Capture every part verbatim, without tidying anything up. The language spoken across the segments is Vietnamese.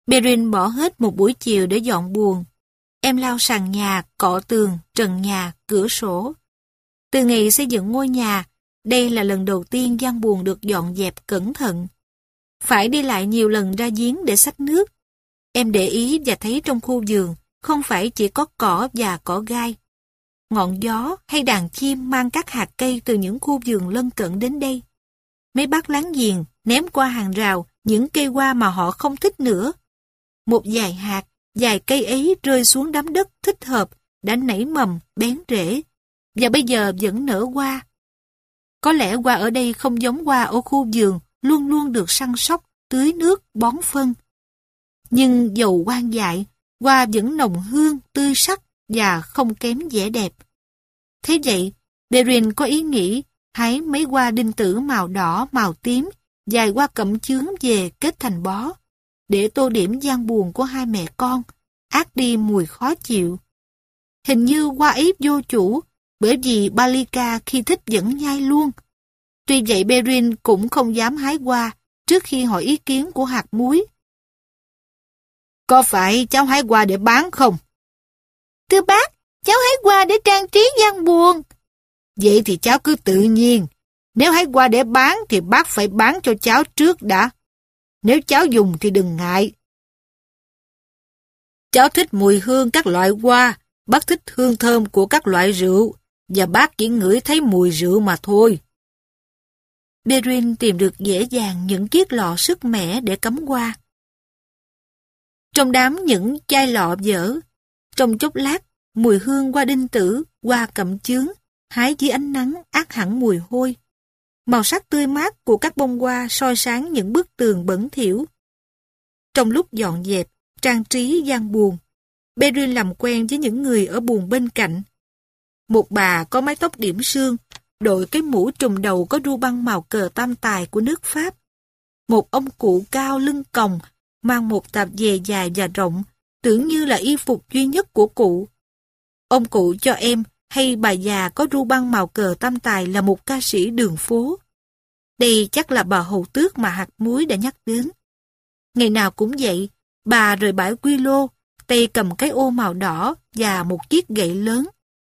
Perrin bỏ hết một buổi chiều để dọn buồng. Em lau sàn nhà, cọ tường, trần nhà, cửa sổ. Từ ngày xây dựng ngôi nhà, đây là lần đầu tiên gian buồng được dọn dẹp cẩn thận. Phải đi lại nhiều lần ra giếng để xách nước. Em để ý và thấy trong khu vườn không phải chỉ có cỏ và cỏ gai. Ngọn gió hay đàn chim mang các hạt cây từ những khu vườn lân cận đến đây. Mấy bác láng giềng ném qua hàng rào những cây hoa mà họ không thích nữa. Một vài hạt, vài cây ấy rơi xuống đám đất thích hợp, đã nảy mầm, bén rễ, và bây giờ vẫn nở hoa. Có lẽ hoa ở đây không giống hoa ở khu vườn, luôn luôn được săn sóc, tưới nước, bón phân. Nhưng dầu hoang dại, hoa vẫn nồng hương, tươi sắc và không kém vẻ đẹp. Thế vậy, Perrin có ý nghĩ hái mấy hoa đinh tử màu đỏ, màu tím, vài hoa cẩm chướng về kết thành bó, để tô điểm gian buồng của hai mẹ con, át đi mùi khó chịu. Hình như hoa ấy vô chủ, bởi vì Balika khi thích vẫn nhai luôn. Tuy vậy Perrin cũng không dám hái hoa trước khi hỏi ý kiến của hạt muối. Có phải cháu hái hoa để bán không? Thưa bác, cháu hái hoa để trang trí gian buồng. Vậy thì cháu cứ tự nhiên. Nếu hái hoa để bán thì bác phải bán cho cháu trước đã. Nếu cháu dùng thì đừng ngại. Cháu thích mùi hương các loại hoa, bác thích hương thơm của các loại rượu, và bác chỉ ngửi thấy mùi rượu mà thôi. Perrin tìm được dễ dàng những chiếc lọ sức mẻ để cắm hoa. Trong đám những chai lọ dở, trong chốc lát, mùi hương hoa đinh tử, hoa cẩm chướng, hái dưới ánh nắng át hẳn mùi hôi. Màu sắc tươi mát của các bông hoa soi sáng những bức tường bẩn thỉu. Trong lúc dọn dẹp, trang trí gian buồng, Perrin làm quen với những người ở buồng bên cạnh. Một bà có mái tóc điểm sương, đội cái mũ trùm đầu có ru băng màu cờ tam tài của nước Pháp. Một ông cụ cao lưng còng, mang một tạp dề dài và rộng, tưởng như là y phục duy nhất của cụ. Ông cụ cho em hay bà già có ru băng màu cờ tam tài là một ca sĩ đường phố. Đây chắc là bà hầu tước mà hạt muối đã nhắc đến. Ngày nào cũng vậy, bà rời bãi quy lô, tay cầm cái ô màu đỏ và một chiếc gậy lớn.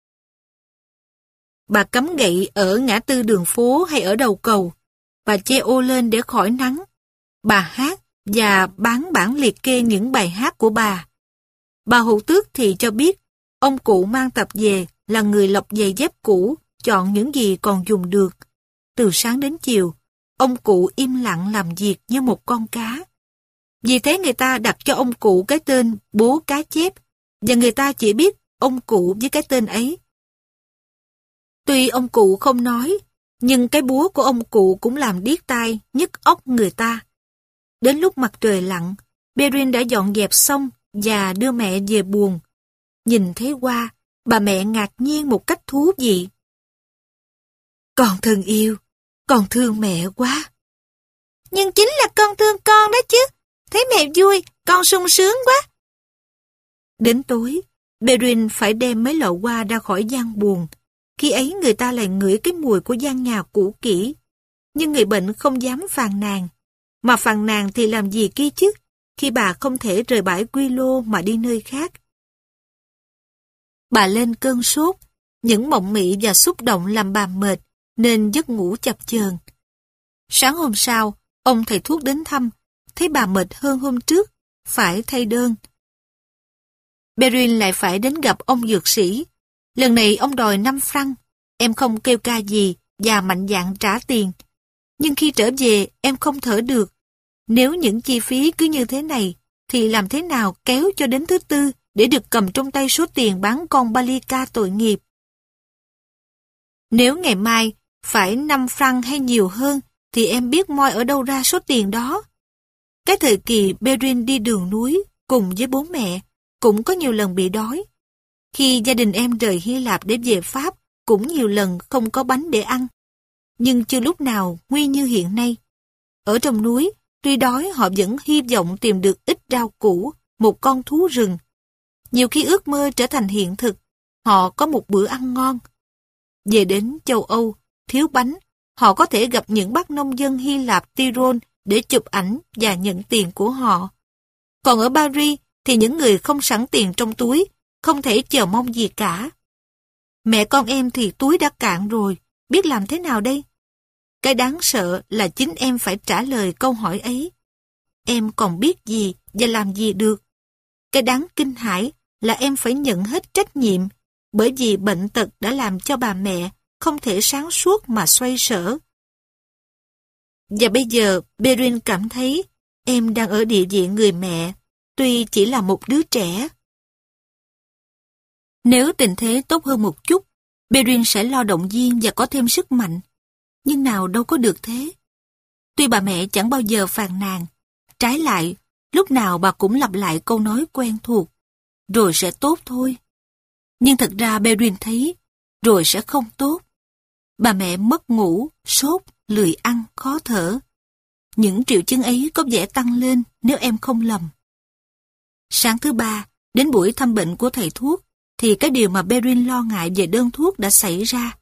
Bà cắm gậy ở ngã tư đường phố hay ở đầu cầu. Bà che ô lên để khỏi nắng. Bà hát và bán bản liệt kê những bài hát của bà. Bà hầu tước thì cho biết, ông cụ mang tập về là người lọc giày dép cũ, chọn những gì còn dùng được. Từ sáng đến chiều, ông cụ im lặng làm việc như một con cá. Vì thế người ta đặt cho ông cụ cái tên bố cá chép, và người ta chỉ biết ông cụ với cái tên ấy. Tuy ông cụ không nói, nhưng cái búa của ông cụ cũng làm điếc tai, nhức óc người ta. Đến lúc mặt trời lặn, Perrin đã dọn dẹp xong và đưa mẹ về buồng. Nhìn thấy hoa, bà mẹ ngạc nhiên một cách thú vị. Con thân yêu, con thương mẹ quá. Nhưng chính là con thương con đó chứ. Thấy mẹ vui, con sung sướng quá. Đến tối, Perrin phải đem mấy lọ hoa ra khỏi gian buồng. Khi ấy người ta lại ngửi cái mùi của gian nhà cũ kỹ. Nhưng người bệnh không dám phàn nàn. Mà phàn nàn thì làm gì kia chứ, khi bà không thể rời bãi quy lô mà đi nơi khác. Bà lên cơn sốt, những mộng mị và xúc động làm bà mệt, nên giấc ngủ chập chờn. Sáng hôm sau, ông thầy thuốc đến thăm, thấy bà mệt hơn hôm trước, phải thay đơn. Perrin lại phải đến gặp ông dược sĩ. Lần này ông đòi năm franc, em không kêu ca gì và mạnh dạn trả tiền. Nhưng khi trở về, em không thở được. Nếu những chi phí cứ như thế này, thì làm thế nào kéo cho đến thứ tư để được cầm trong tay số tiền bán con Balika tội nghiệp? Nếu ngày mai phải năm franc hay nhiều hơn, thì em biết moi ở đâu ra số tiền đó. Cái thời kỳ Perrin đi đường núi cùng với bố mẹ cũng có nhiều lần bị đói. Khi gia đình em rời Hy Lạp để về Pháp cũng nhiều lần không có bánh để ăn. Nhưng chưa lúc nào nguy như hiện nay. Ở trong núi, tuy đói họ vẫn hy vọng tìm được ít rau củ, một con thú rừng. Nhiều khi ước mơ trở thành hiện thực, họ có một bữa ăn ngon. Về đến châu Âu, thiếu bánh, họ có thể gặp những bác nông dân Hy Lạp Tyrol để chụp ảnh và nhận tiền của họ. Còn ở Paris thì những người không sẵn tiền trong túi, không thể chờ mong gì cả. Mẹ con em thì túi đã cạn rồi, biết làm thế nào đây? Cái đáng sợ là chính em phải trả lời câu hỏi ấy. Em còn biết gì và làm gì được? Cái đáng kinh hãi là em phải nhận hết trách nhiệm, bởi vì bệnh tật đã làm cho bà mẹ không thể sáng suốt mà xoay sở. Và bây giờ Perrine cảm thấy em đang ở địa vị người mẹ, tuy chỉ là một đứa trẻ. Nếu tình thế tốt hơn một chút, Perrine sẽ lo động viên và có thêm sức mạnh. Nhưng nào đâu có được thế. Tuy bà mẹ chẳng bao giờ phàn nàn, trái lại, lúc nào bà cũng lặp lại câu nói quen thuộc, rồi sẽ tốt thôi. Nhưng thật ra Perrine thấy, rồi sẽ không tốt. Bà mẹ mất ngủ, sốt, lười ăn, khó thở. Những triệu chứng ấy có vẻ tăng lên nếu em không lầm. Sáng thứ ba, đến buổi thăm bệnh của thầy thuốc, thì cái điều mà Perrine lo ngại về đơn thuốc đã xảy ra.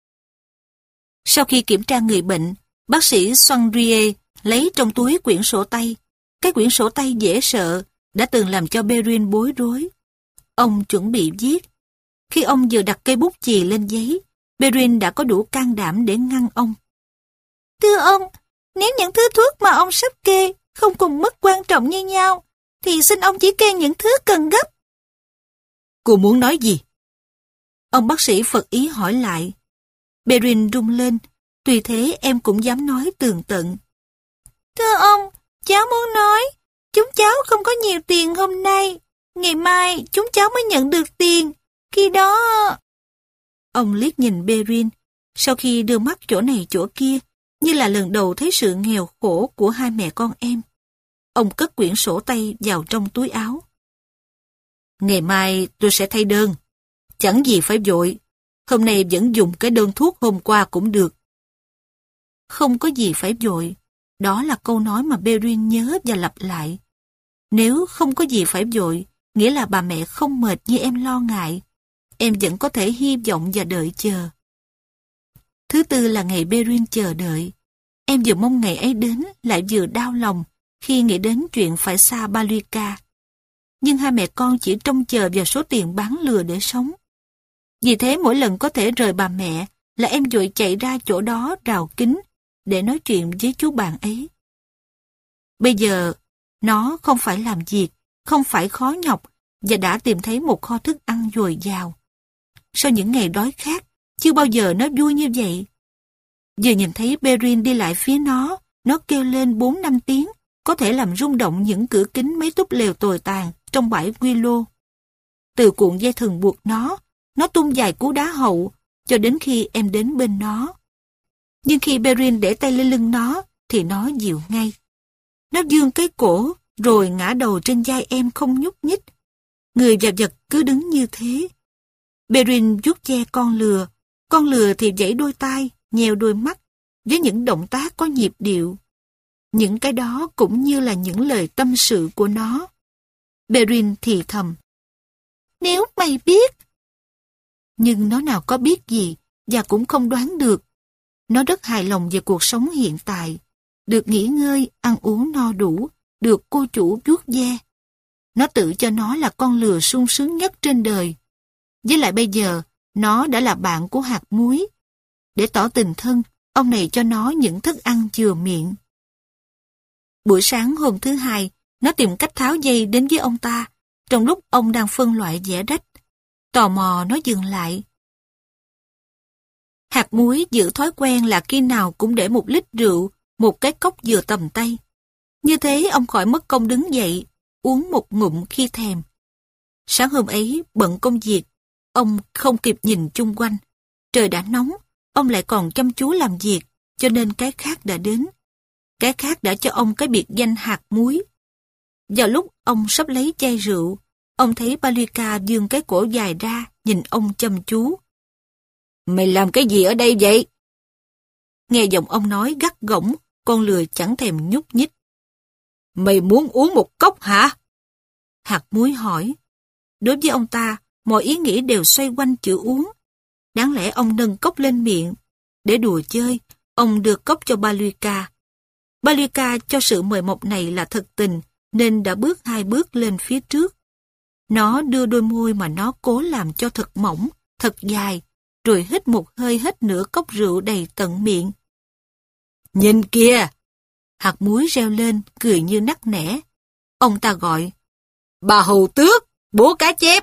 Sau khi kiểm tra người bệnh, bác sĩ Sandrier lấy trong túi quyển sổ tay. Cái quyển sổ tay dễ sợ đã từng làm cho Perrine bối rối. Ông chuẩn bị viết. Khi ông vừa đặt cây bút chì lên giấy, Perrine đã có đủ can đảm để ngăn ông. Thưa ông, nếu những thứ thuốc mà ông sắp kê không cùng mức quan trọng như nhau, thì xin ông chỉ kê những thứ cần gấp. Cô muốn nói gì? Ông bác sĩ Phật ý hỏi lại. Perrine rung lên, tuy thế em cũng dám nói tường tận. Thưa ông, cháu muốn nói, chúng cháu không có nhiều tiền hôm nay. Ngày mai chúng cháu mới nhận được tiền. Khi đó... Ông liếc nhìn Perrine, sau khi đưa mắt chỗ này chỗ kia, như là lần đầu thấy sự nghèo khổ của hai mẹ con em. Ông cất quyển sổ tay vào trong túi áo. Ngày mai tôi sẽ thay đơn. Chẳng gì phải vội. Hôm nay vẫn dùng cái đơn thuốc hôm qua cũng được. Không có gì phải vội. Đó là câu nói mà Perrine nhớ và lặp lại. Nếu không có gì phải vội, nghĩa là bà mẹ không mệt như em lo ngại. Em vẫn có thể hy vọng và đợi chờ. Thứ tư là ngày Perrine chờ đợi. Em vừa mong ngày ấy đến, lại vừa đau lòng khi nghĩ đến chuyện phải xa Baluka. Nhưng hai mẹ con chỉ trông chờ vào số tiền bán lừa để sống. Vì thế mỗi lần có thể rời bà mẹ là em vội chạy ra chỗ đó rào kính để nói chuyện với chú bạn ấy. Bây giờ, nó không phải làm việc, không phải khó nhọc và đã tìm thấy một kho thức ăn dồi dào. Sau những ngày đói khát, chưa bao giờ nó vui như vậy. Vừa nhìn thấy Perrine đi lại phía nó, nó kêu lên bốn năm tiếng, có thể làm rung động những cửa kính mấy túp lều tồi tàn trong bãi Willow. Từ cuộn dây thừng buộc nó, nó tung vài cú đá hậu, cho đến khi em đến bên nó. Nhưng khi Perrine để tay lên lưng nó, thì nó dịu ngay. Nó vươn cái cổ, rồi ngã đầu trên vai em không nhúc nhích. Người và vật cứ đứng như thế. Perrine vuốt ve con lừa, con lừa thì vẫy đôi tai, nheo đôi mắt, với những động tác có nhịp điệu. Những cái đó cũng như là những lời tâm sự của nó. Perrine thì thầm. Nếu mày biết. Nhưng nó nào có biết gì, và cũng không đoán được. Nó rất hài lòng về cuộc sống hiện tại. Được nghỉ ngơi, ăn uống no đủ, được cô chủ vuốt ve. Nó tự cho nó là con lừa sung sướng nhất trên đời. Với lại bây giờ, nó đã là bạn của hạt muối. Để tỏ tình thân, ông này cho nó những thức ăn vừa miệng. Buổi sáng hôm thứ hai, nó tìm cách tháo dây đến với ông ta, trong lúc ông đang phân loại vẽ rách. Tò mò nó dừng lại. Hạt muối giữ thói quen là khi nào cũng để một lít rượu, một cái cốc vừa tầm tay. Như thế ông khỏi mất công đứng dậy, uống một ngụm khi thèm. Sáng hôm ấy, bận công việc, ông không kịp nhìn chung quanh. Trời đã nóng, ông lại còn chăm chú làm việc, cho nên cái khác đã đến. Cái khác đã cho ông cái biệt danh hạt muối. Vào lúc ông sắp lấy chai rượu, ông thấy Baluka vươn cái cổ dài ra, nhìn ông chăm chú. Mày làm cái gì ở đây vậy? Nghe giọng ông nói gắt gỏng, con lừa chẳng thèm nhúc nhích. Mày muốn uống một cốc hả? Hạt muối hỏi. Đối với ông ta, mọi ý nghĩ đều xoay quanh chữ uống. Đáng lẽ ông nâng cốc lên miệng. Để đùa chơi, ông đưa cốc cho Baluka. Baluka cho sự mời mọc này là thật tình, nên đã bước hai bước lên phía trước. Nó đưa đôi môi mà nó cố làm cho thật mỏng, thật dài, rồi hít một hơi hết nửa cốc rượu đầy tận miệng. Nhìn kìa! Hạt muối reo lên, cười như nắc nẻ. Ông ta gọi, bà hầu tước, bố cá chép.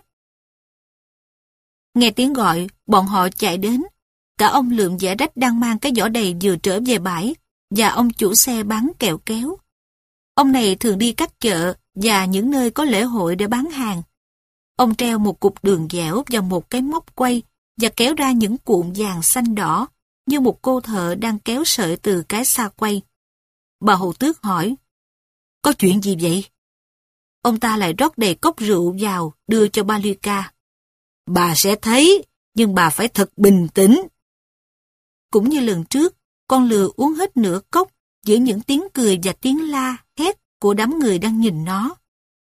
Nghe tiếng gọi, bọn họ chạy đến. Cả ông Lượm Dẻ Rách đang mang cái giỏ đầy vừa trở về bãi, và ông chủ xe bán kẹo kéo. Ông này thường đi các chợ và những nơi có lễ hội để bán hàng. Ông treo một cục đường dẻo vào một cái móc quay và kéo ra những cuộn vàng xanh đỏ như một cô thợ đang kéo sợi từ cái xa quay. Bà hầu tước hỏi, có chuyện gì vậy? Ông ta lại rót đầy cốc rượu vào đưa cho Balika. Bà sẽ thấy, nhưng bà phải thật bình tĩnh. Cũng như lần trước, con lừa uống hết nửa cốc giữa những tiếng cười và tiếng la, hét của đám người đang nhìn nó.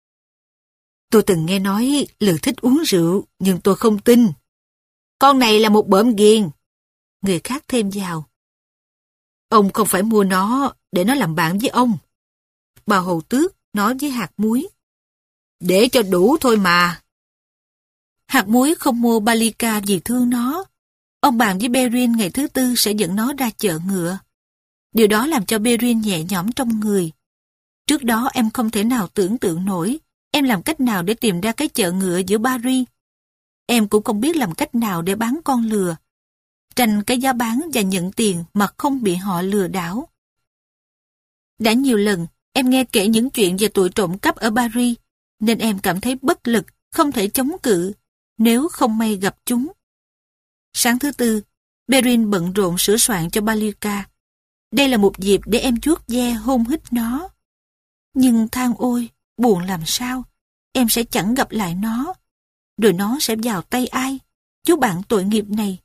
Tôi từng nghe nói lừa thích uống rượu, nhưng tôi không tin. Con này là một bợm ghiền. Người khác thêm vào. Ông không phải mua nó để nó làm bạn với ông. Bà hầu tước nói với hạt muối. Để cho đủ thôi mà. Hạt muối không mua Balika vì thương nó. Ông bàn với Berin ngày thứ tư sẽ dẫn nó ra chợ ngựa. Điều đó làm cho Berin nhẹ nhõm trong người. Trước đó em không thể nào tưởng tượng nổi em làm cách nào để tìm ra cái chợ ngựa giữa Paris. Em cũng không biết làm cách nào để bán con lừa. Tranh cái giá bán và nhận tiền mà không bị họ lừa đảo. Đã nhiều lần em nghe kể những chuyện về tụi trộm cắp ở Paris, nên em cảm thấy bất lực, không thể chống cự, nếu không may gặp chúng. Sáng thứ tư, Berin bận rộn sửa soạn cho Balika. Đây là một dịp để em vuốt ve hôn hít nó. Nhưng than ôi, buồn làm sao, em sẽ chẳng gặp lại nó. Rồi nó sẽ vào tay ai, chú bạn tội nghiệp này.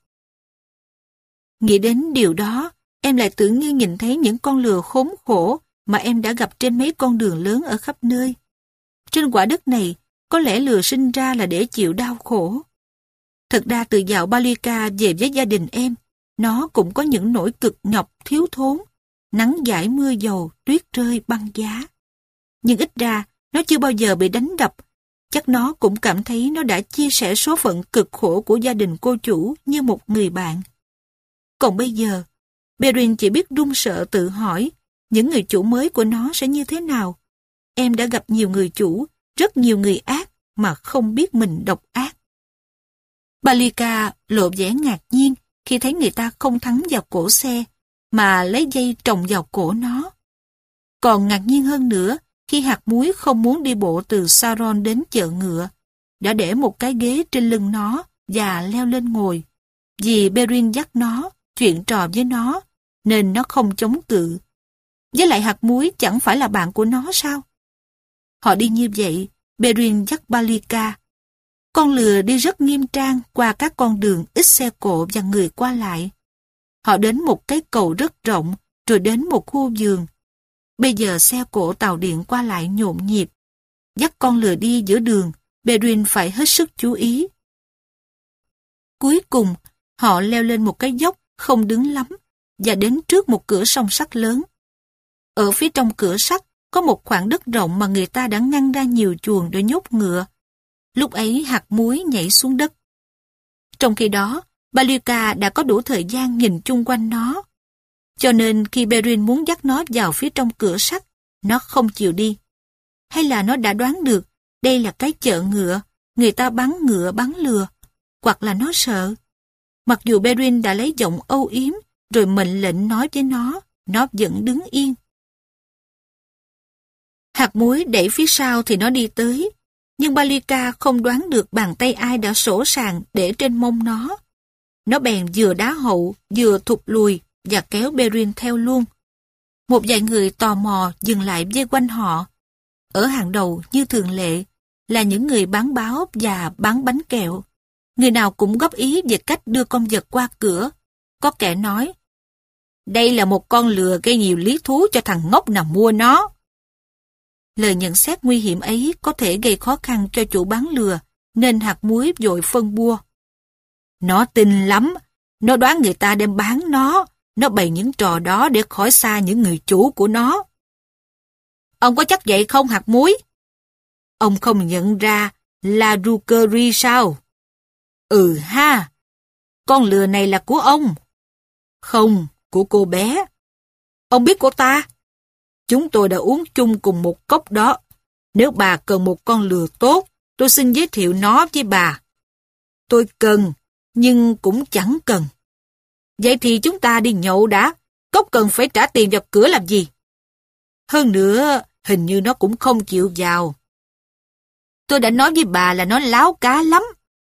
Nghĩ đến điều đó, em lại tưởng như nhìn thấy những con lừa khốn khổ mà em đã gặp trên mấy con đường lớn ở khắp nơi. Trên quả đất này, có lẽ lừa sinh ra là để chịu đau khổ. Thật ra từ dạo Balika về với gia đình em, nó cũng có những nỗi cực nhọc thiếu thốn, nắng dãi mưa dầu, tuyết rơi băng giá. Nhưng ít ra, nó chưa bao giờ bị đánh đập. Chắc nó cũng cảm thấy nó đã chia sẻ số phận cực khổ của gia đình cô chủ như một người bạn. Còn bây giờ, Berin chỉ biết run sợ tự hỏi, những người chủ mới của nó sẽ như thế nào? Em đã gặp nhiều người chủ, rất nhiều người ác mà không biết mình độc ác. Balika lộ vẻ ngạc nhiên khi thấy người ta không thắng vào cổ xe, mà lấy dây trồng vào cổ nó. Còn ngạc nhiên hơn nữa khi hạt muối không muốn đi bộ từ Saron đến chợ ngựa, đã để một cái ghế trên lưng nó và leo lên ngồi. Vì Berin dắt nó, chuyện trò với nó, nên nó không chống cự. Với lại hạt muối chẳng phải là bạn của nó sao? Họ đi như vậy, Berin dắt Balika. Con lừa đi rất nghiêm trang qua các con đường ít xe cộ và người qua lại. Họ đến một cái cầu rất rộng, rồi đến một khu vườn. Bây giờ xe cộ tàu điện qua lại nhộn nhịp. Dắt con lừa đi giữa đường, Berin phải hết sức chú ý. Cuối cùng, họ leo lên một cái dốc không đứng lắm và đến trước một cửa song sắt lớn. Ở phía trong cửa sắt có một khoảng đất rộng mà người ta đã ngăn ra nhiều chuồng để nhốt ngựa. Lúc ấy hạt muối nhảy xuống đất. Trong khi đó, Balika đã có đủ thời gian nhìn chung quanh nó. Cho nên khi Berin muốn dắt nó vào phía trong cửa sắt, nó không chịu đi. Hay là nó đã đoán được đây là cái chợ ngựa, người ta bán ngựa bán lừa, hoặc là nó sợ. Mặc dù Berin đã lấy giọng âu yếm rồi mệnh lệnh nói với nó, nó vẫn đứng yên. Hạt muối đẩy phía sau thì nó đi tới, nhưng Balika không đoán được bàn tay ai đã sổ sàng để trên mông nó. Nó bèn vừa đá hậu, vừa thụt lùi và kéo Berin theo luôn. Một vài người tò mò dừng lại vây quanh họ. Ở hàng đầu như thường lệ là những người bán báo và bán bánh kẹo. Người nào cũng góp ý về cách đưa con vật qua cửa. Có kẻ nói, đây là một con lừa gây nhiều lý thú cho thằng ngốc nào mua nó. Lời nhận xét nguy hiểm ấy có thể gây khó khăn cho chủ bán lừa, nên hạt muối vội phân bua. Nó tinh lắm, nó đoán người ta đem bán nó, nó bày những trò đó để khỏi xa những người chủ của nó. Ông có chắc vậy không hạt muối? Ông không nhận ra là Ruckery sao? Ừ ha, con lừa này là của ông. Không, của cô bé. Ông biết cô ta? Chúng tôi đã uống chung cùng một cốc đó. Nếu bà cần một con lừa tốt, tôi xin giới thiệu nó với bà. Tôi cần, nhưng cũng chẳng cần. Vậy thì chúng ta đi nhậu đã. Cốc cần phải trả tiền vào cửa làm gì? Hơn nữa, hình như nó cũng không chịu vào. Tôi đã nói với bà là nó láo cá lắm.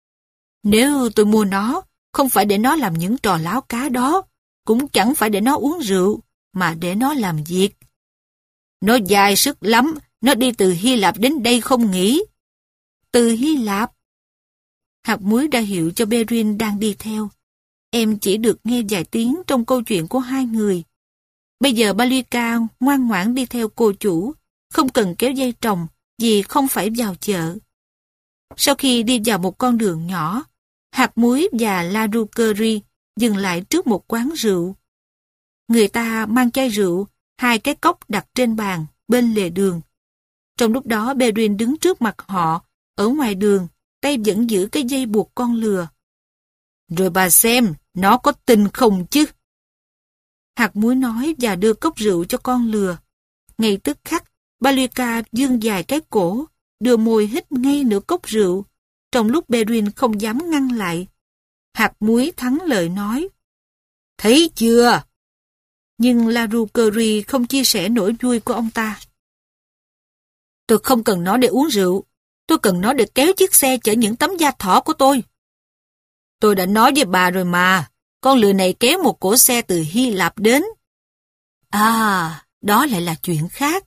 Nếu tôi mua nó, không phải để nó làm những trò láo cá đó, cũng chẳng phải để nó uống rượu, mà để nó làm việc. Nó dài sức lắm, nó đi từ Hy Lạp đến đây không nghỉ. Từ Hy Lạp? Hạt muối đã hiểu cho Perrin đang đi theo. Em chỉ được nghe vài tiếng trong câu chuyện của hai người. Bây giờ Balyka ngoan ngoãn đi theo cô chủ, không cần kéo dây trồng vì không phải vào chợ. Sau khi đi vào một con đường nhỏ, hạt muối và La Ruckery dừng lại trước một quán rượu. Người ta mang chai rượu, hai cái cốc đặt trên bàn, bên lề đường. Trong lúc đó Perrin đứng trước mặt họ, ở ngoài đường, tay vẫn giữ cái dây buộc con lừa. Rồi bà xem, nó có tin không chứ? Hạt muối nói và đưa cốc rượu cho con lừa. Ngay tức khắc, Balyka vươn dài cái cổ, đưa môi hít ngay nửa cốc rượu, trong lúc Perrin không dám ngăn lại. Hạt muối thắng lời nói. Thấy chưa? Nhưng La Ruckery không chia sẻ nỗi vui của ông ta. Tôi không cần nó để uống rượu. Tôi cần nó để kéo chiếc xe chở những tấm da thỏ của tôi. Tôi đã nói với bà rồi mà. Con lừa này kéo một cỗ xe từ Hy Lạp đến. À, đó lại là chuyện khác.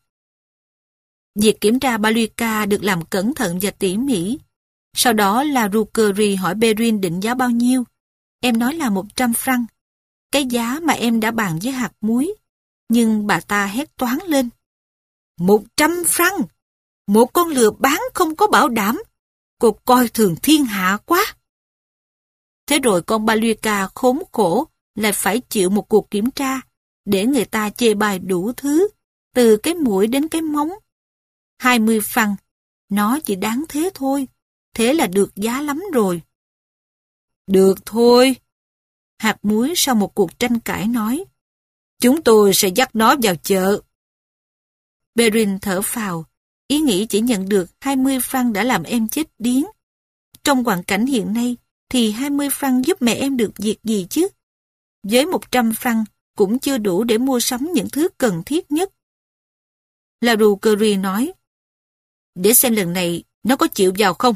Việc kiểm tra Balyka được làm cẩn thận và tỉ mỉ. Sau đó là Ruckery hỏi Perrin định giá bao nhiêu. Em nói là một trăm franc. Cái giá mà em đã bàn với hạt muối. Nhưng bà ta hét toáng lên. Một trăm franc! Một con lừa bán không có bảo đảm. Cô coi thường thiên hạ quá. Thế rồi con Balyka khốn khổ lại phải chịu một cuộc kiểm tra để người ta chê bai đủ thứ, từ cái mũi đến cái móng. Hai mươi franc, nó chỉ đáng thế thôi. Thế là được giá lắm rồi. Được thôi. Hạt muối sau một cuộc tranh cãi nói. Chúng tôi sẽ dắt nó vào chợ. Perrin thở phào. Ý nghĩ chỉ nhận được hai mươi franc đã làm em chết điếng. Trong hoàn cảnh hiện nay, thì hai mươi franc giúp mẹ em được việc gì chứ? Với một trăm franc cũng chưa đủ để mua sắm những thứ cần thiết nhất. La Ruckery nói. Để xem lần này nó có chịu vào không?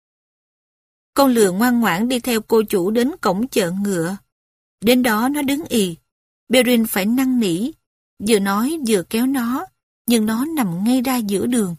Con lừa ngoan ngoãn đi theo cô chủ đến cổng chợ ngựa. Đến đó nó đứng ì. Perrin phải năn nỉ, vừa nói vừa kéo nó, nhưng nó nằm ngay ra giữa đường.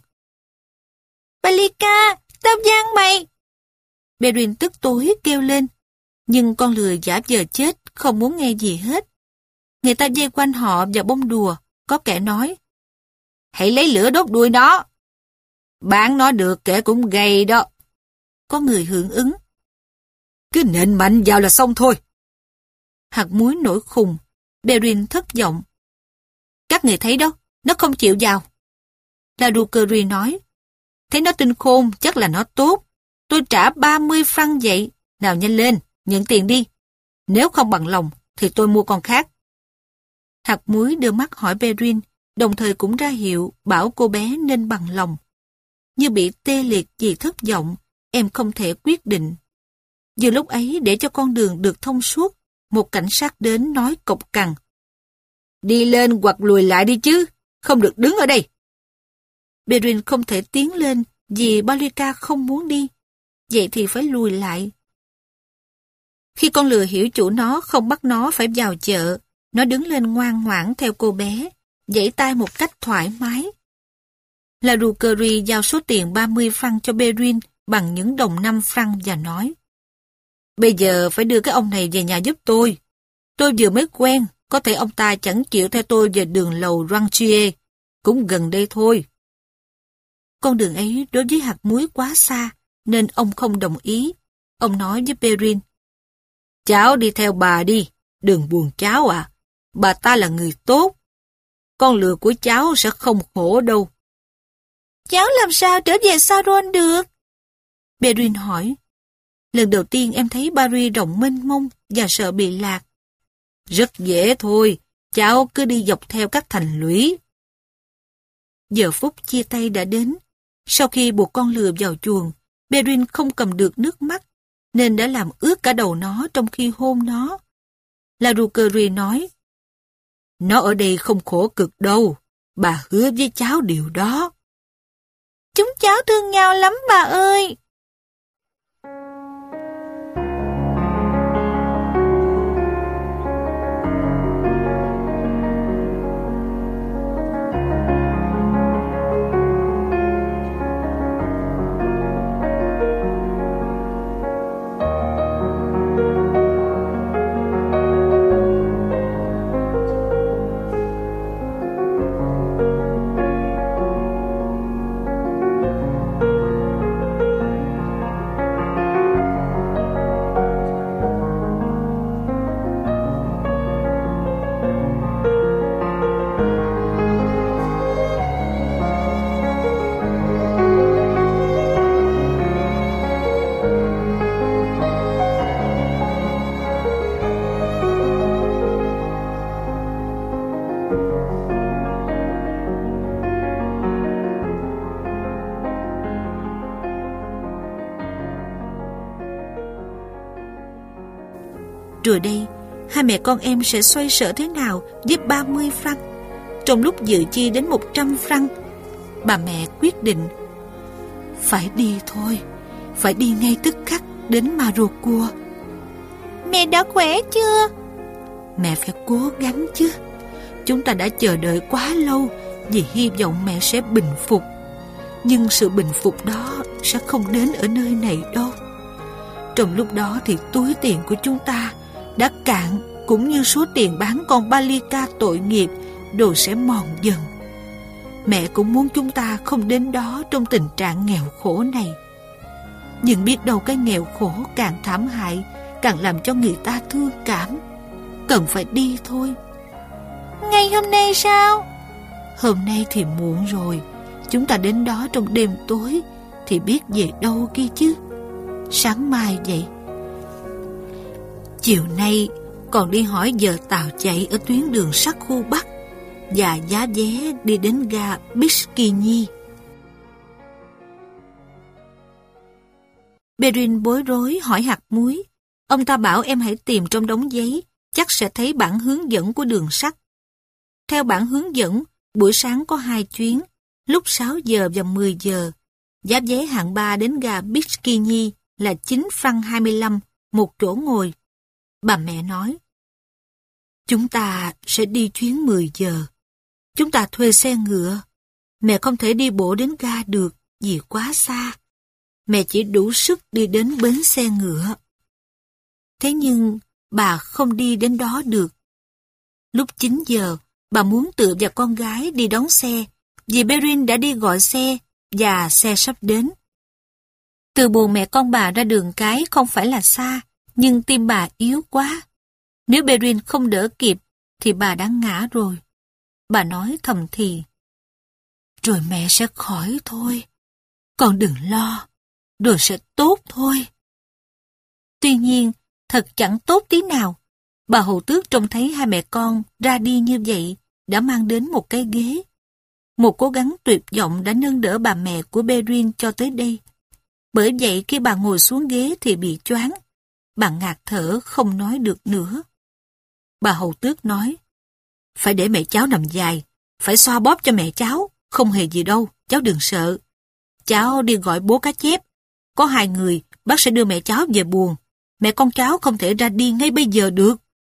Balyka, tao gian mày! Perrin tức tối kêu lên, nhưng con lừa giả vờ chết, không muốn nghe gì hết. Người ta vây quanh họ và bông đùa, có kẻ nói. Hãy lấy lửa đốt đuôi nó. Bán nó được kẻ cũng gầy đó. Có người hưởng ứng. Cứ nện mạnh vào là xong thôi. Hạt muối nổi khùng. Perrin thất vọng. Các người thấy đó, nó không chịu vào. La Ruckery nói. Thấy nó tinh khôn, chắc là nó tốt. Tôi trả ba mươi franc vậy. Nào nhanh lên, nhận tiền đi. Nếu không bằng lòng, thì tôi mua con khác. Hạt muối đưa mắt hỏi Perrin, đồng thời cũng ra hiệu bảo cô bé nên bằng lòng. Như bị tê liệt vì thất vọng, em không thể quyết định. Vừa lúc ấy để cho con đường được thông suốt, một cảnh sát đến nói cộc cằn. Đi lên hoặc lùi lại đi chứ, không được đứng ở đây. Perrin không thể tiến lên vì Balyka không muốn đi, vậy thì phải lùi lại. Khi con lừa hiểu chủ nó không bắt nó phải vào chợ, nó đứng lên ngoan ngoãn theo cô bé, giãy tay một cách thoải mái. La Ruckery giao số tiền ba mươi franc cho Perrin bằng những đồng năm franc và nói. Bây giờ phải đưa cái ông này về nhà giúp tôi. Tôi vừa mới quen, có thể ông ta chẳng chịu theo tôi về đường lầu Ranchier, cũng gần đây thôi. Con đường ấy đối với hạt muối quá xa, nên ông không đồng ý. Ông nói với Perrin. Cháu đi theo bà đi, đừng buồn cháu à. Bà ta là người tốt. Con lừa của cháu sẽ không khổ đâu. cháu làm sao trở về Saron được? Perrin hỏi. Lần đầu tiên em thấy Paris rộng mênh mông và sợ bị lạc. Rất dễ thôi, cháu cứ đi dọc theo các thành lũy. Giờ phút chia tay đã đến. Sau khi buộc con lừa vào chuồng, Perrin không cầm được nước mắt, nên đã làm ướt cả đầu nó trong khi hôn nó. La Rouquerie nói, nó ở đây không khổ cực đâu, bà hứa với cháu điều đó. Chúng cháu thương nhau lắm bà ơi. Rồi đây, hai mẹ con em sẽ xoay sở thế nào với ba mươi franc? Trong lúc dự chi đến một trăm franc, bà mẹ quyết định phải đi thôi, phải đi ngay tức khắc đến Marocourt. Mẹ đã khỏe chưa? Mẹ phải cố gắng chứ. Chúng ta đã chờ đợi quá lâu vì hy vọng mẹ sẽ bình phục. Nhưng sự bình phục đó sẽ không đến ở nơi này đâu. Trong lúc đó thì túi tiền của chúng ta đã cạn, cũng như số tiền bán con Balika tội nghiệp, đồ sẽ mòn dần. Mẹ cũng muốn chúng ta không đến đó trong tình trạng nghèo khổ này. Nhưng biết đâu cái nghèo khổ càng thảm hại, càng làm cho người ta thương cảm. Cần phải đi thôi. Ngày hôm nay sao? Hôm nay thì muộn rồi. Chúng ta đến đó trong đêm tối thì biết về đâu kia chứ. Sáng mai vậy. Chiều nay còn đi hỏi giờ tàu chạy ở tuyến đường sắt khu Bắc và giá vé đi đến ga Bishkini. Perrin bối rối hỏi hạt muối. Ông ta bảo em hãy tìm trong đống giấy, chắc sẽ thấy bản hướng dẫn của đường sắt. Theo bản hướng dẫn, buổi sáng có hai chuyến, lúc sáu giờ và mười giờ. Giá vé hạng ba đến ga Bishkini là chín franc hai mươi lăm, một chỗ ngồi. Bà mẹ nói, chúng ta sẽ đi chuyến mười giờ. Chúng ta thuê xe ngựa. Mẹ không thể đi bộ đến ga được vì quá xa. Mẹ chỉ đủ sức đi đến bến xe ngựa. Thế nhưng bà không đi đến đó được. Lúc chín giờ, bà muốn tự và con gái đi đón xe vì Perrin đã đi gọi xe và xe sắp đến. Từ buồng mẹ con bà ra đường cái không phải là xa, nhưng tim bà yếu quá. Nếu Perrin không đỡ kịp, thì bà đã ngã rồi. Bà nói thầm thì, rồi mẹ sẽ khỏi thôi. Con đừng lo, rồi sẽ tốt thôi. Tuy nhiên, thật chẳng tốt tí nào. Bà hầu tước trông thấy hai mẹ con ra đi như vậy, đã mang đến một cái ghế. Một cố gắng tuyệt vọng đã nâng đỡ bà mẹ của Perrin cho tới đây. Bởi vậy khi bà ngồi xuống ghế thì bị choáng. Bà ngạt thở không nói được nữa. Bà hầu tước nói, phải để mẹ cháu nằm dài, phải xoa bóp cho mẹ cháu, không hề gì đâu, cháu đừng sợ. Cháu đi gọi bố cá chép, có hai người, bác sẽ đưa mẹ cháu về buồng. Mẹ con cháu không thể ra đi ngay bây giờ được.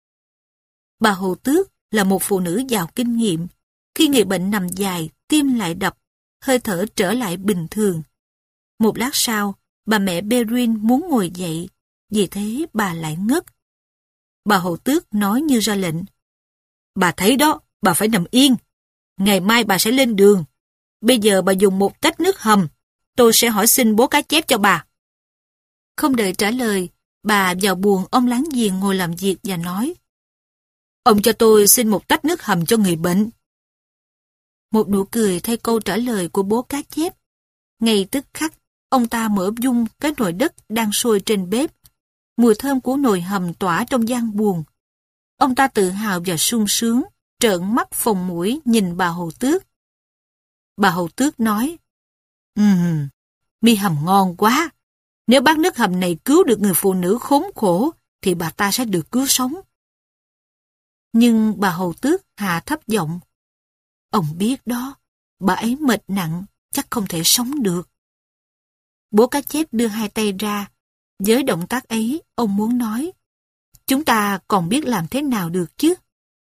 Bà hầu tước là một phụ nữ giàu kinh nghiệm. Khi người bệnh nằm dài, tim lại đập, hơi thở trở lại bình thường. Một lát sau, bà mẹ Perrin muốn ngồi dậy, vì thế bà lại ngất. Bà hầu tước nói như ra lệnh. Bà thấy đó, bà phải nằm yên. Ngày mai bà sẽ lên đường. Bây giờ bà dùng một tách nước hầm. Tôi sẽ hỏi xin bố cá chép cho bà. Không đợi trả lời, bà vào buồng ông láng giềng ngồi làm việc và nói. Ông cho tôi xin một tách nước hầm cho người bệnh. Một nụ cười thay câu trả lời của bố cá chép Ngay tức khắc, ông ta mở vung cái nồi đất đang sôi trên bếp. Mùi thơm của nồi hầm tỏa trong gian buồng. Ông ta tự hào và sung sướng, trợn mắt phồng mũi nhìn bà hầu tước. Bà hầu tước nói, Ừm, mi hầm ngon quá. Nếu bát nước hầm này cứu được người phụ nữ khốn khổ, thì bà ta sẽ được cứu sống. Nhưng bà hầu tước hạ thấp giọng. Ông biết đó, bà ấy mệt nặng, chắc không thể sống được. Bố cá chép đưa hai tay ra. Với động tác ấy, ông muốn nói, chúng ta còn biết làm thế nào được chứ?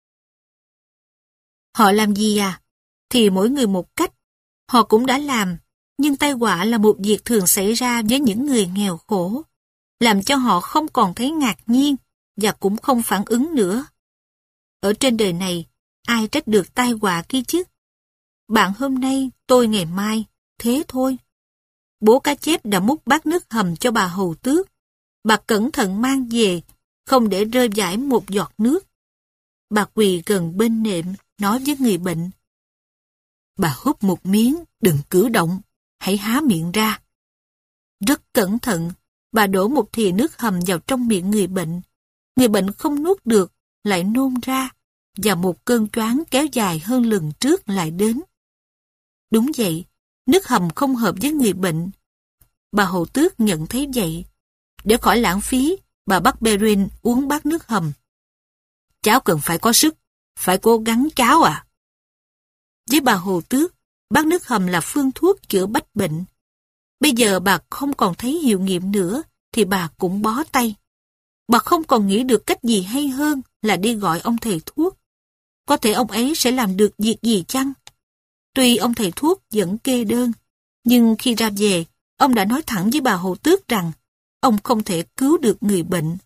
Họ làm gì à? Thì mỗi người một cách. Họ cũng đã làm, nhưng tai họa là một việc thường xảy ra với những người nghèo khổ, làm cho họ không còn thấy ngạc nhiên và cũng không phản ứng nữa. Ở trên đời này, ai trách được tai họa kia chứ? Bạn hôm nay, tôi ngày mai, thế thôi. Bố cá chép đã múc bát nước hầm cho bà hầu tước. Bà cẩn thận mang về, không để rơi vãi một giọt nước. Bà quỳ gần bên nệm, nói với người bệnh. Bà húp một miếng, đừng cử động, hãy há miệng ra. Rất cẩn thận, bà đổ một thìa nước hầm vào trong miệng người bệnh. Người bệnh không nuốt được, lại nôn ra, và một cơn choáng kéo dài hơn lần trước lại đến. Đúng vậy, nước hầm không hợp với người bệnh. Bà hầu tước nhận thấy vậy. Để khỏi lãng phí, bà bắt Perrin uống bát nước hầm. Cháu cần phải có sức, phải cố gắng cháu à. Với bà hầu tước, bát nước hầm là phương thuốc chữa bách bệnh. Bây giờ bà không còn thấy hiệu nghiệm nữa, thì bà cũng bó tay. Bà không còn nghĩ được cách gì hay hơn là đi gọi ông thầy thuốc. Có thể ông ấy sẽ làm được việc gì chăng? Tuy ông thầy thuốc vẫn kê đơn, nhưng khi ra về, ông đã nói thẳng với bà hầu tước rằng ông không thể cứu được người bệnh.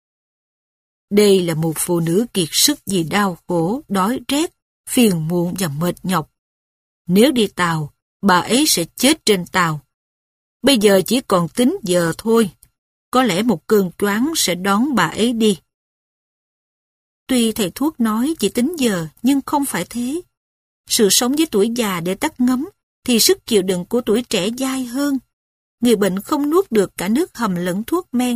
Đây là một phụ nữ kiệt sức vì đau khổ, đói rét, phiền muộn và mệt nhọc. Nếu đi tàu, bà ấy sẽ chết trên tàu. Bây giờ chỉ còn tính giờ thôi. Có lẽ một cơn choáng sẽ đón bà ấy đi. Tuy thầy thuốc nói chỉ tính giờ, nhưng không phải thế. Sự sống với tuổi già để tắt ngấm, thì sức chịu đựng của tuổi trẻ dai hơn. Người bệnh không nuốt được cả nước hầm lẫn thuốc men.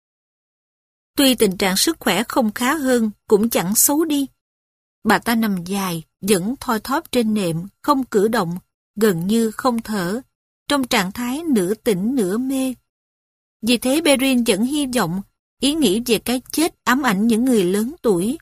Tuy tình trạng sức khỏe không khá hơn, cũng chẳng xấu đi. Bà ta nằm dài, vẫn thoi thóp trên nệm, không cử động, gần như không thở, trong trạng thái nửa tỉnh nửa mê. Vì thế Perrin vẫn hy vọng, ý nghĩ về cái chết ám ảnh những người lớn tuổi.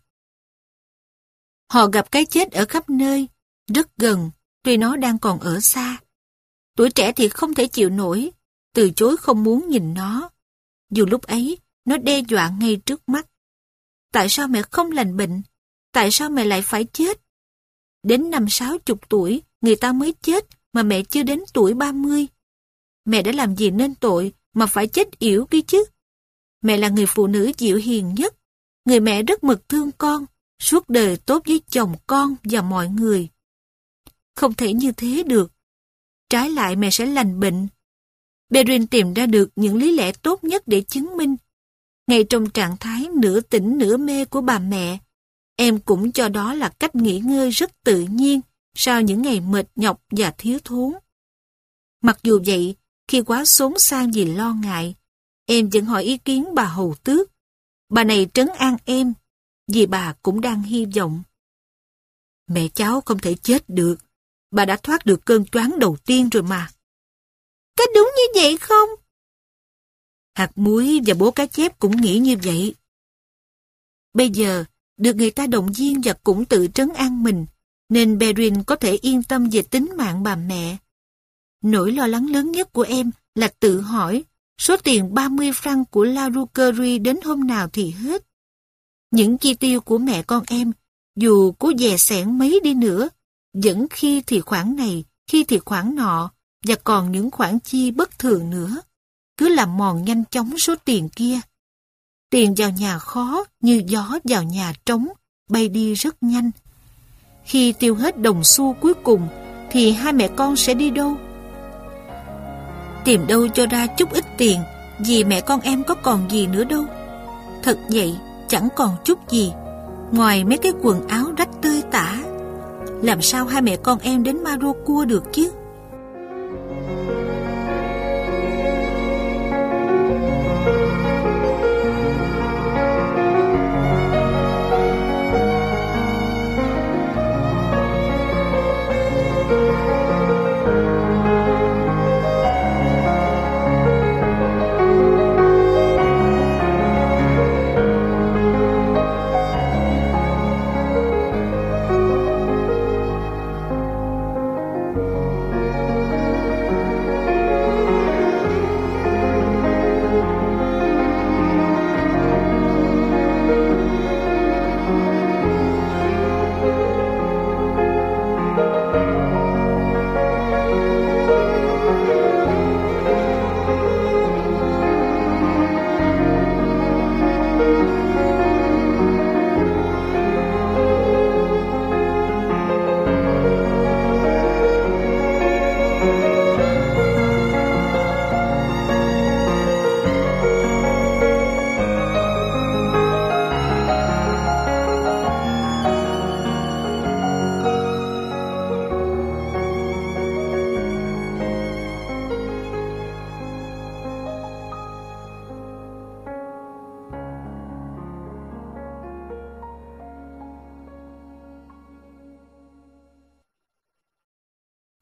Họ gặp cái chết ở khắp nơi, rất gần, tuy nó đang còn ở xa. Tuổi trẻ thì không thể chịu nổi, từ chối không muốn nhìn nó. Dù lúc ấy, nó đe dọa ngay trước mắt. Tại sao mẹ không lành bệnh? Tại sao mẹ lại phải chết? Đến năm sáu chục tuổi, người ta mới chết, mà mẹ chưa đến tuổi ba mươi. Mẹ đã làm gì nên tội mà phải chết yểu kia chứ? Mẹ là người phụ nữ dịu hiền nhất. Người mẹ rất mực thương con, suốt đời tốt với chồng con và mọi người. Không thể như thế được. Trái lại mẹ sẽ lành bệnh. Perrin tìm ra được những lý lẽ tốt nhất để chứng minh. Ngay trong trạng thái nửa tỉnh nửa mê của bà mẹ, em cũng cho đó là cách nghỉ ngơi rất tự nhiên sau những ngày mệt nhọc và thiếu thốn. Mặc dù vậy, khi quá xốn sang vì lo ngại, em vẫn hỏi ý kiến bà hầu tước. Bà này trấn an em, vì bà cũng đang hy vọng. Mẹ cháu không thể chết được, bà đã thoát được cơn choáng đầu tiên rồi mà. Có đúng như vậy không? Hạt muối và bố cá chép cũng nghĩ như vậy. Bây giờ, được người ta động viên và cũng tự trấn an mình, nên Perrin có thể yên tâm về tính mạng bà mẹ. Nỗi lo lắng lớn nhất của em là tự hỏi số tiền ba mươi franc của La Rouquerie đến hôm nào thì hết. Những chi tiêu của mẹ con em, dù có dè sẻn mấy đi nữa, vẫn khi thì khoản này, khi thì khoản nọ, và còn những khoản chi bất thường nữa, cứ làm mòn nhanh chóng số tiền kia. Tiền vào nhà khó như gió vào nhà trống, bay đi rất nhanh. Khi tiêu hết đồng xu cuối cùng, thì hai mẹ con sẽ đi đâu? Tìm đâu cho ra chút ít tiền, vì mẹ con em có còn gì nữa đâu. Thật vậy, chẳng còn chút gì, ngoài mấy cái quần áo rách tơi tả. Làm sao hai mẹ con em đến Marocco được chứ?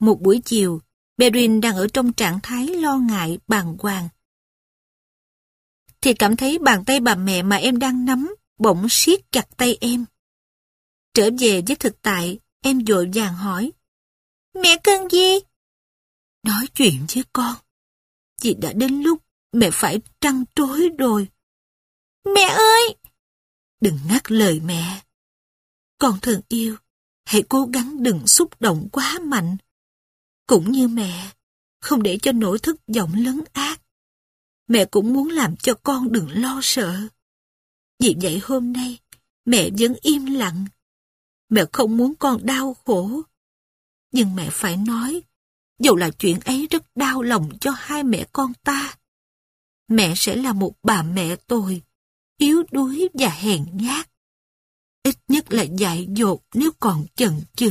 Một buổi chiều, Perrin đang ở trong trạng thái lo ngại, bàng hoàng. Thì cảm thấy bàn tay bà mẹ mà em đang nắm bỗng siết chặt tay em. Trở về với thực tại, em vội vàng hỏi. Mẹ cần gì? Nói chuyện với con. Vì đã đến lúc mẹ phải trăn trối rồi. Mẹ ơi! Đừng ngắt lời mẹ. Con thân yêu, hãy cố gắng đừng xúc động quá mạnh. Cũng như mẹ, không để cho nỗi thất vọng lấn át. Mẹ cũng muốn làm cho con đừng lo sợ. Vì vậy hôm nay, mẹ vẫn im lặng. Mẹ không muốn con đau khổ. Nhưng mẹ phải nói, dẫu là chuyện ấy rất đau lòng cho hai mẹ con ta. Mẹ sẽ là một bà mẹ tồi, yếu đuối và hèn nhát. Ít nhất là dại dột nếu còn chần chừ.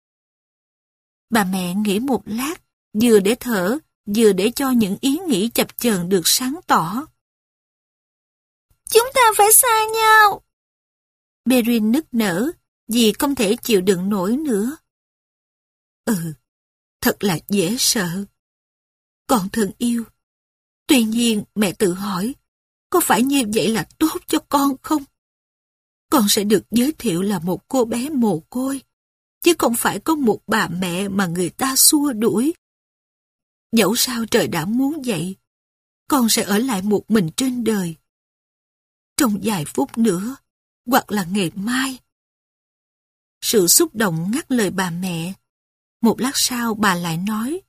Bà mẹ nghĩ một lát, vừa để thở, vừa để cho những ý nghĩ chập chờn được sáng tỏ. Chúng ta phải xa nhau. Perrin nức nở, vì không thể chịu đựng nổi nữa. Ừ, thật là dễ sợ. Con thân yêu. Tuy nhiên mẹ tự hỏi, có phải như vậy là tốt cho con không? Con sẽ được giới thiệu là một cô bé mồ côi, chứ không phải có một bà mẹ mà người ta xua đuổi. Dẫu sao trời đã muốn vậy, con sẽ ở lại một mình trên đời. Trong vài phút nữa, hoặc là ngày mai. Sự xúc động ngắt lời bà mẹ. Một lát sau bà lại nói.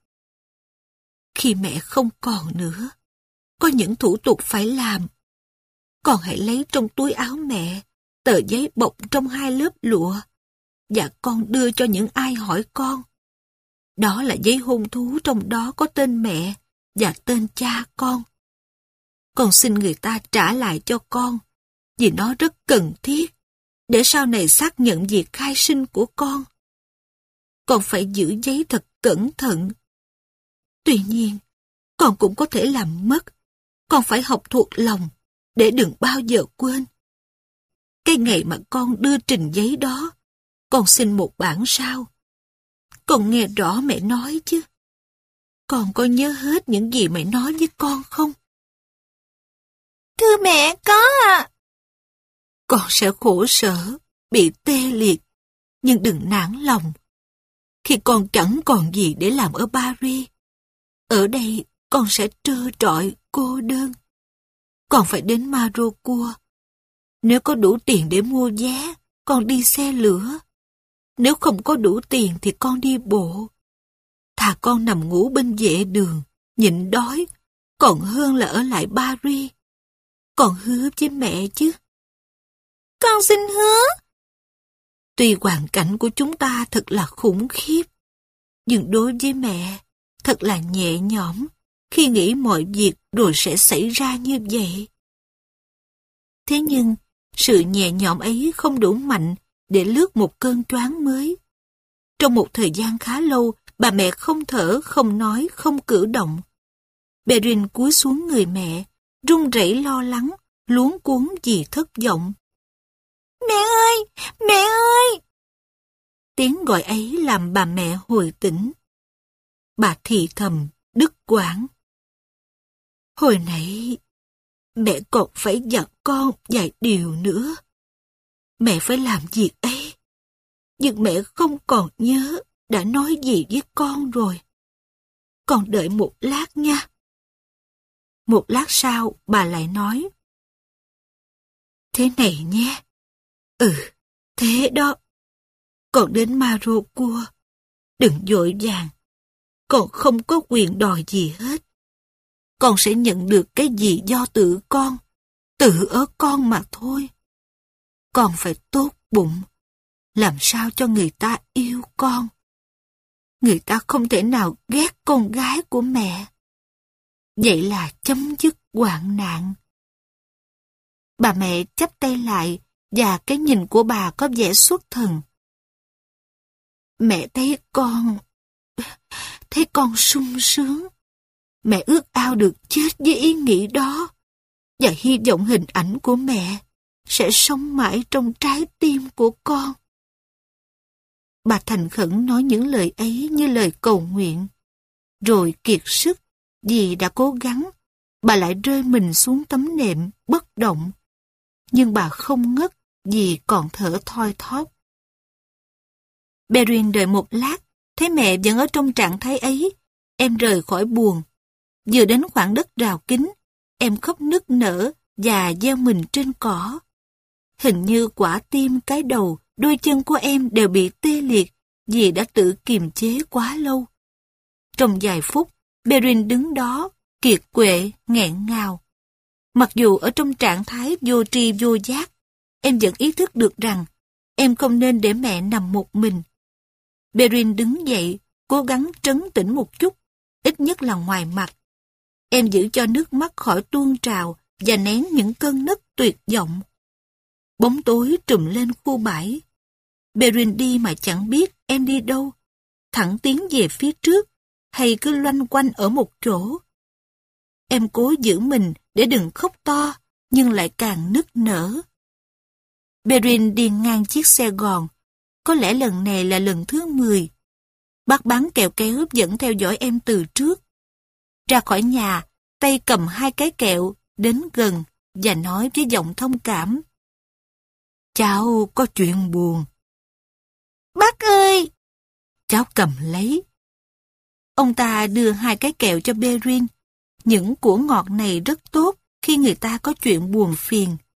Khi mẹ không còn nữa, có những thủ tục phải làm. Con hãy lấy trong túi áo mẹ tờ giấy bọc trong hai lớp lụa, và con đưa cho những ai hỏi con. Đó là giấy hôn thú, trong đó có tên mẹ và tên cha con. Con xin người ta trả lại cho con, vì nó rất cần thiết, để sau này xác nhận việc khai sinh của con. Con phải giữ giấy thật cẩn thận. Tuy nhiên, con cũng có thể làm mất. Con phải học thuộc lòng, để đừng bao giờ quên. Cái ngày mà con đưa trình giấy đó, con xin một bản sao. Con nghe rõ mẹ nói chứ? Con có nhớ hết những gì mẹ nói với con không? Thưa mẹ, có ạ. Con sẽ khổ sở, bị tê liệt, nhưng đừng nản lòng. Khi con chẳng còn gì để làm ở Paris, ở đây con sẽ trơ trọi, cô đơn. Con phải đến Maroc. Nếu có đủ tiền để mua vé, con đi xe lửa. Nếu không có đủ tiền thì con đi bộ. Thà con nằm ngủ bên vệ đường, nhịn đói, còn hơn là ở lại Paris. Con hứa với mẹ chứ. Con xin hứa. Tuy hoàn cảnh của chúng ta thật là khủng khiếp, nhưng đối với mẹ, thật là nhẹ nhõm khi nghĩ mọi việc rồi sẽ xảy ra như vậy. Thế nhưng, sự nhẹ nhõm ấy không đủ mạnh để lướt một cơn choáng mới. Trong một thời gian khá lâu, bà mẹ không thở, không nói, không cử động. Perrin cúi xuống người mẹ, run rẩy lo lắng, luống cuống vì thất vọng. Mẹ ơi! Mẹ ơi! Tiếng gọi ấy làm bà mẹ hồi tỉnh. Bà thì thầm, đứt quãng. Hồi nãy, mẹ còn phải dặn con vài điều nữa. Mẹ phải làm việc ấy. Nhưng mẹ không còn nhớ đã nói gì với con rồi. Con đợi một lát nha. Một lát sau, bà lại nói. Thế này nhé. Ừ, thế đó. Con đến Maroc, đừng vội vàng. Con không có quyền đòi gì hết. Con sẽ nhận được cái gì do tự con, tự ở con mà thôi. Con phải tốt bụng, làm sao cho người ta yêu con. Người ta không thể nào ghét con gái của mẹ. Vậy là chấm dứt hoạn nạn. Bà mẹ chắp tay lại, và cái nhìn của bà có vẻ xuất thần. Mẹ thấy con... thấy con sung sướng. Mẹ ước ao được chết với ý nghĩ đó, và hy vọng hình ảnh của mẹ sẽ sống mãi trong trái tim của con. Bà thành khẩn nói những lời ấy như lời cầu nguyện. Rồi kiệt sức, vì đã cố gắng, bà lại rơi mình xuống tấm nệm, bất động. Nhưng bà không ngất vì còn thở thoi thóp. Perrin đợi một lát, thấy mẹ vẫn ở trong trạng thái ấy. Em rời khỏi buồng. Vừa đến khoảng đất rào kính, em khóc nức nở và gieo mình trên cỏ. Hình như quả tim, cái đầu, đôi chân của em đều bị tê liệt vì đã tự kiềm chế quá lâu. Trong vài phút, Perrin đứng đó, kiệt quệ, nghẹn ngào. Mặc dù ở trong trạng thái vô tri vô giác, em vẫn ý thức được rằng em không nên để mẹ nằm một mình. Perrin đứng dậy, cố gắng trấn tĩnh một chút, ít nhất là ngoài mặt. Em giữ cho nước mắt khỏi tuôn trào và nén những cơn nấc tuyệt vọng. Bóng tối trùm lên khu bãi. Perrin đi mà chẳng biết em đi đâu, thẳng tiến về phía trước hay cứ loanh quanh ở một chỗ. Em cố giữ mình để đừng khóc to, nhưng lại càng nức nở. Perrin đi ngang chiếc xe gòn. Có lẽ lần này là lần thứ mười. Bác bán kẹo kéo vẫn theo dõi em từ trước. Ra khỏi nhà, tay cầm hai cái kẹo, đến gần và nói với giọng thông cảm. Cháu có chuyện buồn. Bác ơi! Cháu cầm lấy. Ông ta đưa hai cái kẹo cho Perrin. Những của ngọt này rất tốt khi người ta có chuyện buồn phiền.